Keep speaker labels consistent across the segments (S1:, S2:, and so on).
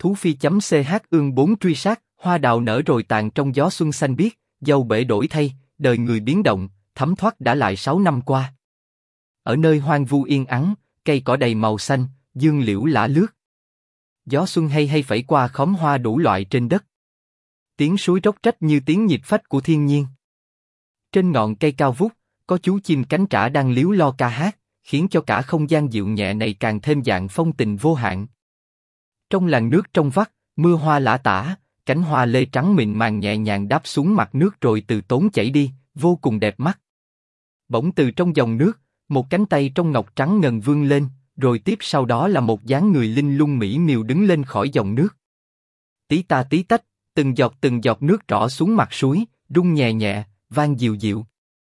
S1: Thú phi.ch ương 4 truy sát, hoa đào nở rồi tàn trong gió xuân xanh biếc, dâu bể đổi thay, đời người biến động, thấm thoát đã lại 6 năm qua. Ở nơi hoang vu yên ắng, cây cỏ đầy màu xanh, dương liễu lả lướt. Gió xuân hay hay phẩy qua khóm hoa đủ loại trên đất. Tiếng suối róc rách như tiếng nhịp phách của thiên nhiên. Trên ngọn cây cao vút, có chú chim cánh trả đang líu lo ca hát, khiến cho cả không gian dịu nhẹ này càng thêm dạng phong tình vô hạn. Trong làn nước trong vắt, mưa hoa lả tả, cánh hoa lê trắng mịn màng nhẹ nhàng đáp xuống mặt nước rồi từ tốn chảy đi, vô cùng đẹp mắt. Bỗng từ trong dòng nước, một cánh tay trong ngọc trắng ngần vươn lên, rồi tiếp sau đó là một dáng người linh lung mỹ miều đứng lên khỏi dòng nước. Tí ta tí tách, từng giọt nước rỏ xuống mặt suối, rung nhẹ nhẹ, vang dịu dịu.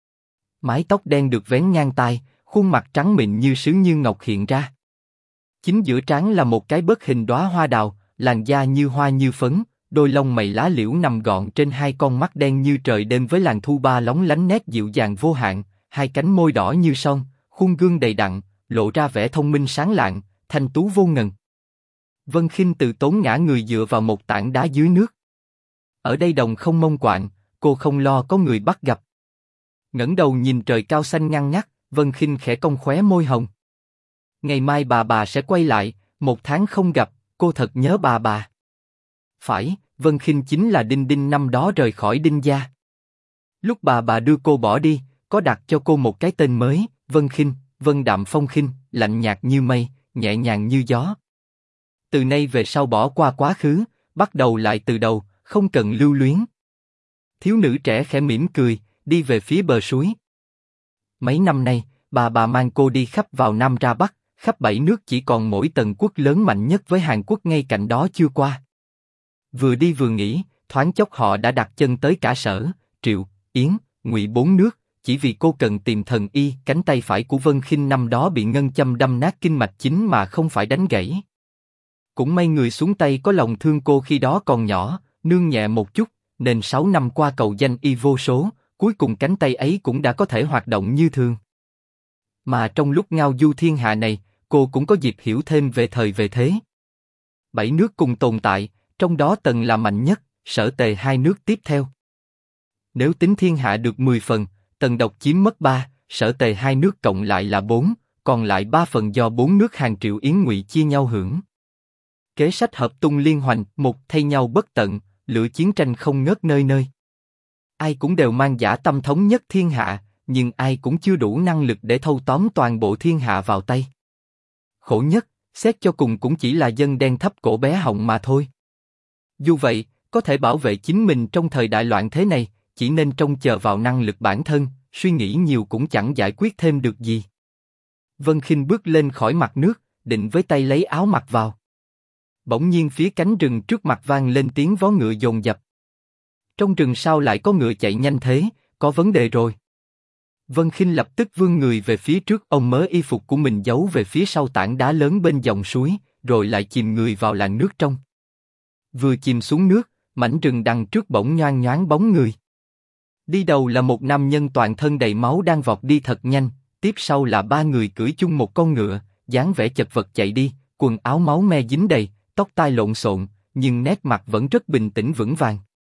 S1: Mái tóc đen được vén ngang tai, khuôn mặt trắng mịn như sứ như ngọc hiện ra. Chính giữa trán là một cái bớt hình đóa hoa đào, làn da như hoa như phấn, đôi lông mày lá liễu nằm gọn trên hai con mắt đen như trời đêm với làn thu ba lóng lánh nét dịu dàng vô hạn, hai cánh môi đỏ như son, khuôn gương đầy đặn, lộ ra vẻ thông minh sáng lạng, thanh tú vô ngần. Vân Khinh từ tốn ngã người dựa vào một tảng đá dưới nước. Ở đây đồng không mông quạnh, cô không lo có người bắt gặp. Ngẩng đầu nhìn trời cao xanh ngăn ngắt, Vân Khinh khẽ cong khóe môi hồng. Ngày mai bà sẽ quay lại, 1 tháng không gặp, cô thật nhớ bà. Phải, Vân Khinh chính là Đinh Đinh năm đó rời khỏi Đinh gia. Lúc bà đưa cô bỏ đi, có đặt cho cô một cái tên mới, Vân Khinh, vân đạm phong khinh, lạnh nhạt như mây, nhẹ nhàng như gió. Từ nay về sau bỏ qua quá khứ, bắt đầu lại từ đầu, không cần lưu luyến. Thiếu nữ trẻ khẽ mỉm cười, đi về phía bờ suối. Mấy năm nay, bà mang cô đi khắp vào Nam ra Bắc, khắp 7 nước chỉ còn mỗi Tần quốc lớn mạnh nhất với Hàn Quốc ngay cạnh đó chưa qua. Vừa đi vừa nghĩ, thoáng chốc họ đã đặt chân tới cả Sở, Triệu, Yến, Ngụy 4 nước, chỉ vì cô cần tìm thần y. Cánh tay phải của Vân Khinh năm đó bị ngân châm đâm nát kinh mạch chính mà không phải đánh gãy. Cũng may người xuống tay có lòng thương cô khi đó còn nhỏ, nương nhẹ một chút, nên 6 năm qua cầu danh y vô số, cuối cùng cánh tay ấy cũng đã có thể hoạt động như thường. Mà trong lúc ngao du thiên hạ này, cô cũng có dịp hiểu thêm về thời về thế. 7 nước cùng tồn tại, trong đó Tần là mạnh nhất, Sở Tề 2 nước tiếp theo. Nếu tính thiên hạ được 10 phần, Tần độc chiếm mất 3, Sở Tề 2 nước cộng lại là 4, còn lại 3 phần do 4 nước Hàn Triệu Yến Ngụy chia nhau hưởng. Kế sách hợp tung liên hoành, một thay nhau bất tận, lửa chiến tranh không ngớt nơi nơi. Ai cũng đều mang dã tâm thống nhất thiên hạ, nhưng ai cũng chưa đủ năng lực để thâu tóm toàn bộ thiên hạ vào tay. Khổ nhất, xét cho cùng cũng chỉ là dân đen thấp cổ bé họng mà thôi. Dù vậy, có thể bảo vệ chính mình trong thời đại loạn thế này, chỉ nên trông chờ vào năng lực bản thân, suy nghĩ nhiều cũng chẳng giải quyết thêm được gì. Vân Khinh bước lên khỏi mặt nước, định với tay lấy áo mặc vào. Bỗng nhiên phía cánh rừng trước mặt vang lên tiếng vó ngựa dồn dập. Trong rừng sao lại có ngựa chạy nhanh thế, có vấn đề rồi. Vân Khinh lập tức vươn người về phía trước, ôm mớ y phục của mình giấu về phía sau tảng đá lớn bên dòng suối, rồi lại chìm người vào làn nước trong. Vừa chìm xuống nước, mảnh rừng đằng trước bỗng nhoang nhoáng bóng người. Đi đầu là một nam nhân toàn thân đầy máu đang vọt đi thật nhanh, tiếp sau là 3 người cưỡi chung một con ngựa, dáng vẻ chật vật chạy đi, quần áo máu me dính đầy, tóc tai lộn xộn, nhưng nét mặt vẫn rất bình tĩnh vững vàng.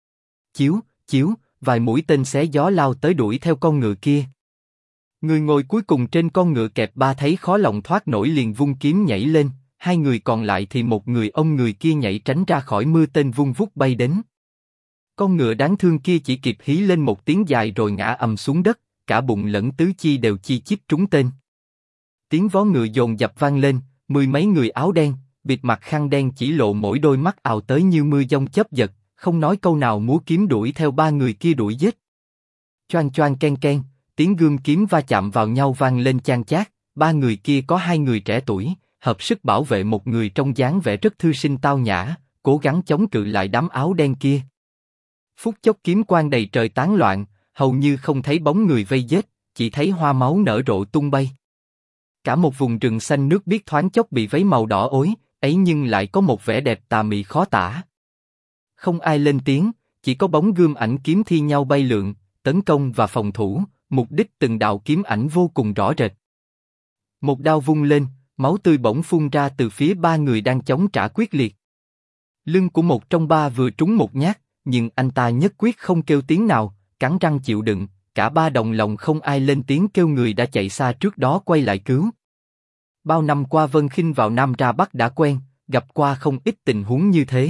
S1: Chiếu, vài mũi tên xé gió lao tới đuổi theo con ngựa kia. Người ngồi cuối cùng trên con ngựa kẹp ba thấy khó lòng thoát nổi liền vung kiếm nhảy lên, 2 người còn lại thì một người ôm người kia nhảy tránh ra khỏi mưa tên vung vút bay đến. Con ngựa đáng thương kia chỉ kịp hí lên một tiếng dài rồi ngã ầm xuống đất, cả bụng lẫn tứ chi đều chi chít trúng tên. Tiếng vó ngựa dồn dập vang lên, 10 mấy người áo đen, bịt mặt khăn đen chỉ lộ mỗi đôi mắt ào tới như mưa giông chớp giật, không nói câu nào múa kiếm đuổi theo 3 người kia đuổi giết. Choang choang ken ken, tiếng gươm kiếm va chạm vào nhau vang lên chan chát. 3 người kia có 2 người trẻ tuổi, hợp sức bảo vệ một người trong dáng vẻ rất thư sinh tao nhã, cố gắng chống cự lại đám áo đen kia. Phút chốc kiếm quang đầy trời tán loạn, hầu như không thấy bóng người vây giết, chỉ thấy hoa máu nở rộ tung bay. Cả một vùng rừng xanh nước biếc thoáng chốc bị vấy màu đỏ ối, ấy nhưng lại có một vẻ đẹp tà mị khó tả. Không ai lên tiếng, chỉ có bóng gươm ảnh kiếm thi nhau bay lượn, tấn công và phòng thủ, mục đích từng đạo kiếm ảnh vô cùng rõ rệt. Một đao vung lên, máu tươi bỗng phun ra từ phía 3 người đang chống trả quyết liệt. Lưng của một trong ba vừa trúng một nhát, nhưng anh ta nhất quyết không kêu tiếng nào, cắn răng chịu đựng. Cả ba đồng lòng không ai lên tiếng kêu người đã chạy xa trước đó quay lại cứu. Bao năm qua Vân Khinh vào Nam ra Bắc đã quen, gặp qua không ít tình huống như thế.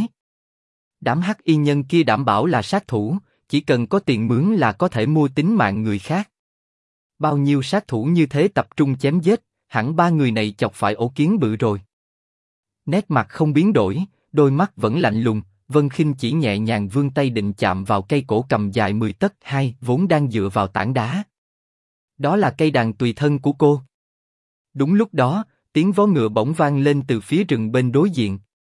S1: Đám hắc y nhân kia đảm bảo là sát thủ, chỉ cần có tiền mướn là có thể mua tính mạng người khác. Bao nhiêu sát thủ như thế tập trung chém giết, hẳn ba người này chọc phải ổ kiến bự rồi. Nét mặt không biến đổi, đôi mắt vẫn lạnh lùng. Vân Khinh chỉ nhẹ nhàng vươn tay định chạm vào cây cổ cầm dài 10 tấc hai vốn đang dựa vào tảng đá. Đó là cây đàn tùy thân của cô. Đúng lúc đó, tiếng vó ngựa bỗng vang lên từ phía rừng bên đối diện.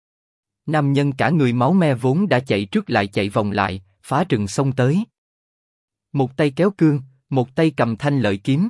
S1: Nam nhân cả người máu me vốn đã chạy trước lại chạy vòng lại, phá rừng xông tới. Một tay kéo cương, một tay cầm thanh lợi kiếm.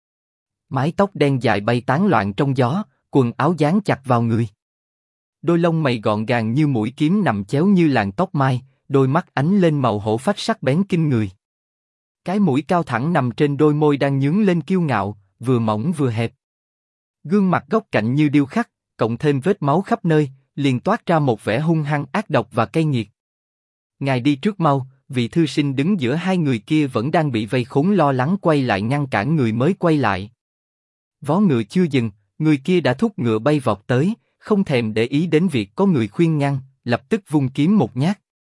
S1: Mái tóc đen dài bay tán loạn trong gió, quần áo dán chặt vào người. Đôi lông mày gọn gàng như mũi kiếm nằm chéo như làn tóc mai, đôi mắt ánh lên màu hổ phách sắc bén kinh người. Cái mũi cao thẳng nằm trên đôi môi đang nhướng lên kiêu ngạo, vừa mỏng vừa hẹp. Gương mặt góc cạnh như điêu khắc, cộng thêm vết máu khắp nơi, liền toát ra một vẻ hung hăng ác độc và cay nghiệt. Ngài đi trước mau, vị thư sinh đứng giữa hai người kia vẫn đang bị vây khốn lo lắng quay lại ngăn cản người mới quay lại. Vó ngựa chưa dừng, người kia đã thúc ngựa bay vọt tới, không thèm để ý đến việc có người khuyên ngăn, lập tức vung kiếm một nhát.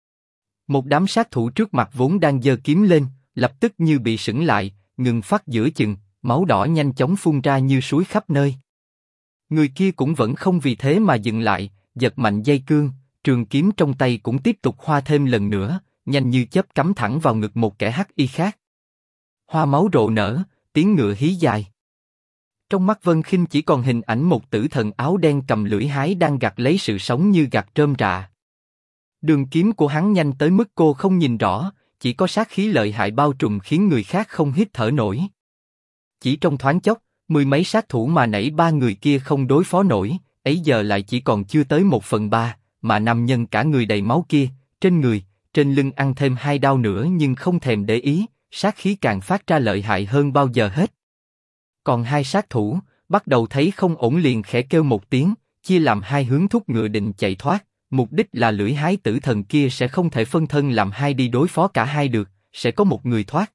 S1: Một đám sát thủ trước mặt vốn đang giơ kiếm lên, lập tức như bị sững lại, ngừng phát giữa chừng, máu đỏ nhanh chóng phun ra như suối khắp nơi. Người kia cũng vẫn không vì thế mà dừng lại, giật mạnh dây cương, trường kiếm trong tay cũng tiếp tục hoa thêm lần nữa, nhanh như chớp cắm thẳng vào ngực một kẻ hắc y khác. Hoa máu rộ nở, tiếng ngựa hí dài. Trong mắt Vân Khinh chỉ còn hình ảnh một tử thần áo đen cầm lưỡi hái đang gặt lấy sự sống như gặt rơm rạ. Đường kiếm của hắn nhanh tới mức cô không nhìn rõ, chỉ có sát khí lợi hại bao trùm khiến người khác không hít thở nổi. Chỉ trong thoáng chốc, mười mấy sát thủ mà nãy ba người kia không đối phó nổi, ấy giờ lại chỉ còn chưa tới 1/3, mà nam nhân cả người đầy máu kia, trên người, trên lưng ăn thêm 2 đao nữa nhưng không thèm để ý, sát khí càng phát ra lợi hại hơn bao giờ hết. Còn hai sát thủ, bắt đầu thấy không ổn liền khẽ kêu một tiếng, chia làm hai hướng thúc ngựa định chạy thoát, mục đích là lưỡi hái tử thần kia sẽ không thể phân thân làm hai đi đối phó cả hai được, sẽ có một người thoát.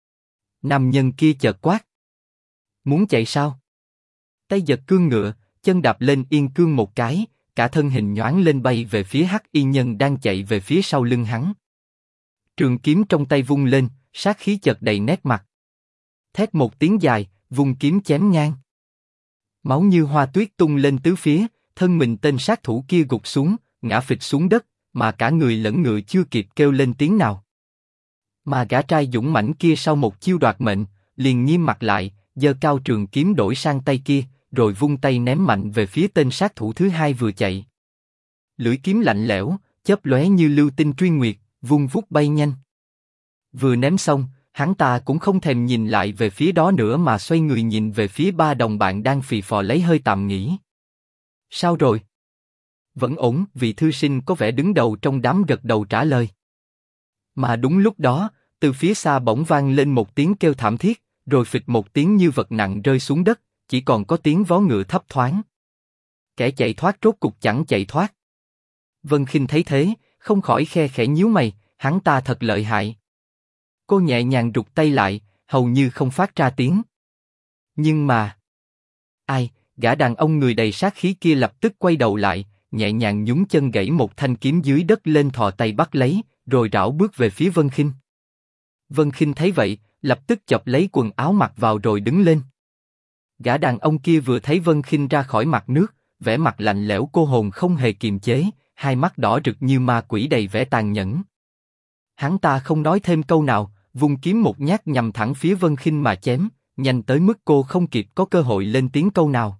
S1: Nam nhân kia chợt quát. Muốn chạy sao? Tay giật cương ngựa, chân đạp lên yên cương một cái, cả thân hình nhoáng lên bay về phía hắc y nhân đang chạy về phía sau lưng hắn. Trường kiếm trong tay vung lên, sát khí chợt đầy nét mặt. Thét một tiếng dài, vung kiếm chém ngang. Máu như hoa tuyết tung lên tứ phía, thân mình tên sát thủ kia gục xuống, ngã phịch xuống đất, mà cả người lẫn ngựa chưa kịp kêu lên tiếng nào. Mà gã trai dũng mãnh kia sau một chiêu đoạt mệnh, liền nghiêm mặt lại, giơ cao trường kiếm đổi sang tay kia, rồi vung tay ném mạnh về phía tên sát thủ thứ hai vừa chạy. Lưỡi kiếm lạnh lẽo, chớp lóe như lưu tinh truy nguyệt, vung vút bay nhanh. Vừa ném xong, hắn ta cũng không thèm nhìn lại về phía đó nữa mà xoay người nhìn về phía ba đồng bạn đang phì phò lấy hơi tạm nghỉ. Sao rồi? Vẫn ổn, vị thư sinh có vẻ đứng đầu trong đám gật đầu trả lời. Mà đúng lúc đó, từ phía xa bỗng vang lên một tiếng kêu thảm thiết, rồi phịch một tiếng như vật nặng rơi xuống đất, chỉ còn có tiếng vó ngựa thấp thoáng. Kẻ chạy thoát rốt cục chẳng chạy thoát. Vân Khinh thấy thế, không khỏi khe khẽ nhíu mày, hắn ta thật lợi hại. Cô nhẹ nhàng rụt tay lại, hầu như không phát ra tiếng. Nhưng mà... Ai, gã đàn ông người đầy sát khí kia lập tức quay đầu lại, nhẹ nhàng nhúng chân gãy một thanh kiếm dưới đất lên thò tay bắt lấy, rồi rảo bước về phía Vân Khinh. Vân Khinh thấy vậy, lập tức chộp lấy quần áo mặc vào rồi đứng lên. Gã đàn ông kia vừa thấy Vân Khinh ra khỏi mặt nước, vẻ mặt lạnh lẽo cô hồn không hề kiềm chế, hai mắt đỏ rực như ma quỷ đầy vẻ tàn nhẫn. Hắn ta không nói thêm câu nào, vung kiếm một nhát nhằm thẳng phía Vân Khinh mà chém, nhanh tới mức cô không kịp có cơ hội lên tiếng câu nào.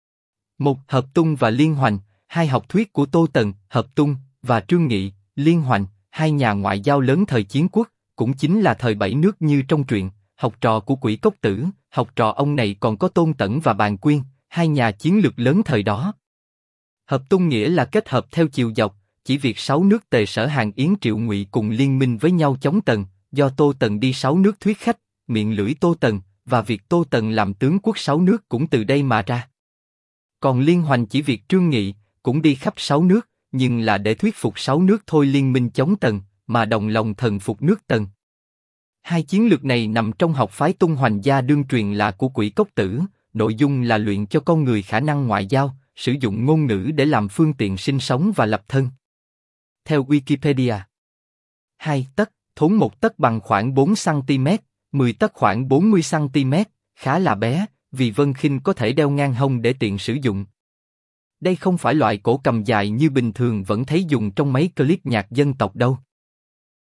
S1: Một Hợp Tung và Liên Hoành, hai học thuyết của Tô Tần. Hợp Tung và Trương Nghị, Liên Hoành, hai nhà ngoại giao lớn thời chiến quốc, cũng chính là thời bảy nước như trong truyện, học trò của Quỷ Cốc Tử. Học trò ông này còn có Tôn Tẩn và Bàn Quyên, hai nhà chiến lược lớn thời đó. Hợp Tung nghĩa là kết hợp theo chiều dọc, chỉ việc 6 nước Tề Sở Hàn Yến Triệu Ngụy cùng liên minh với nhau chống Tần, do Tô Tần đi 6 nước thuyết khách, miệng lưỡi Tô Tần, và việc Tô Tần làm tướng quốc 6 nước cũng từ đây mà ra. Còn Liên Hoành chỉ việc Trương Nghị, cũng đi khắp 6 nước, nhưng là để thuyết phục 6 nước thôi liên minh chống Tần, mà đồng lòng thần phục nước Tần. Hai chiến lược này nằm trong học phái tung hoành gia đương truyền là của Quỷ Cốc Tử, nội dung là luyện cho con người khả năng ngoại giao, sử dụng ngôn ngữ để làm phương tiện sinh sống và lập thân. Theo Wikipedia, 2 tấc, thốn 1 tấc bằng khoảng 4 cm, 10 tấc khoảng 40 cm, khá là bé, vì Vân Khinh có thể đeo ngang hông để tiện sử dụng. Đây không phải loại cổ cầm dài như bình thường vẫn thấy dùng trong mấy clip nhạc dân tộc đâu.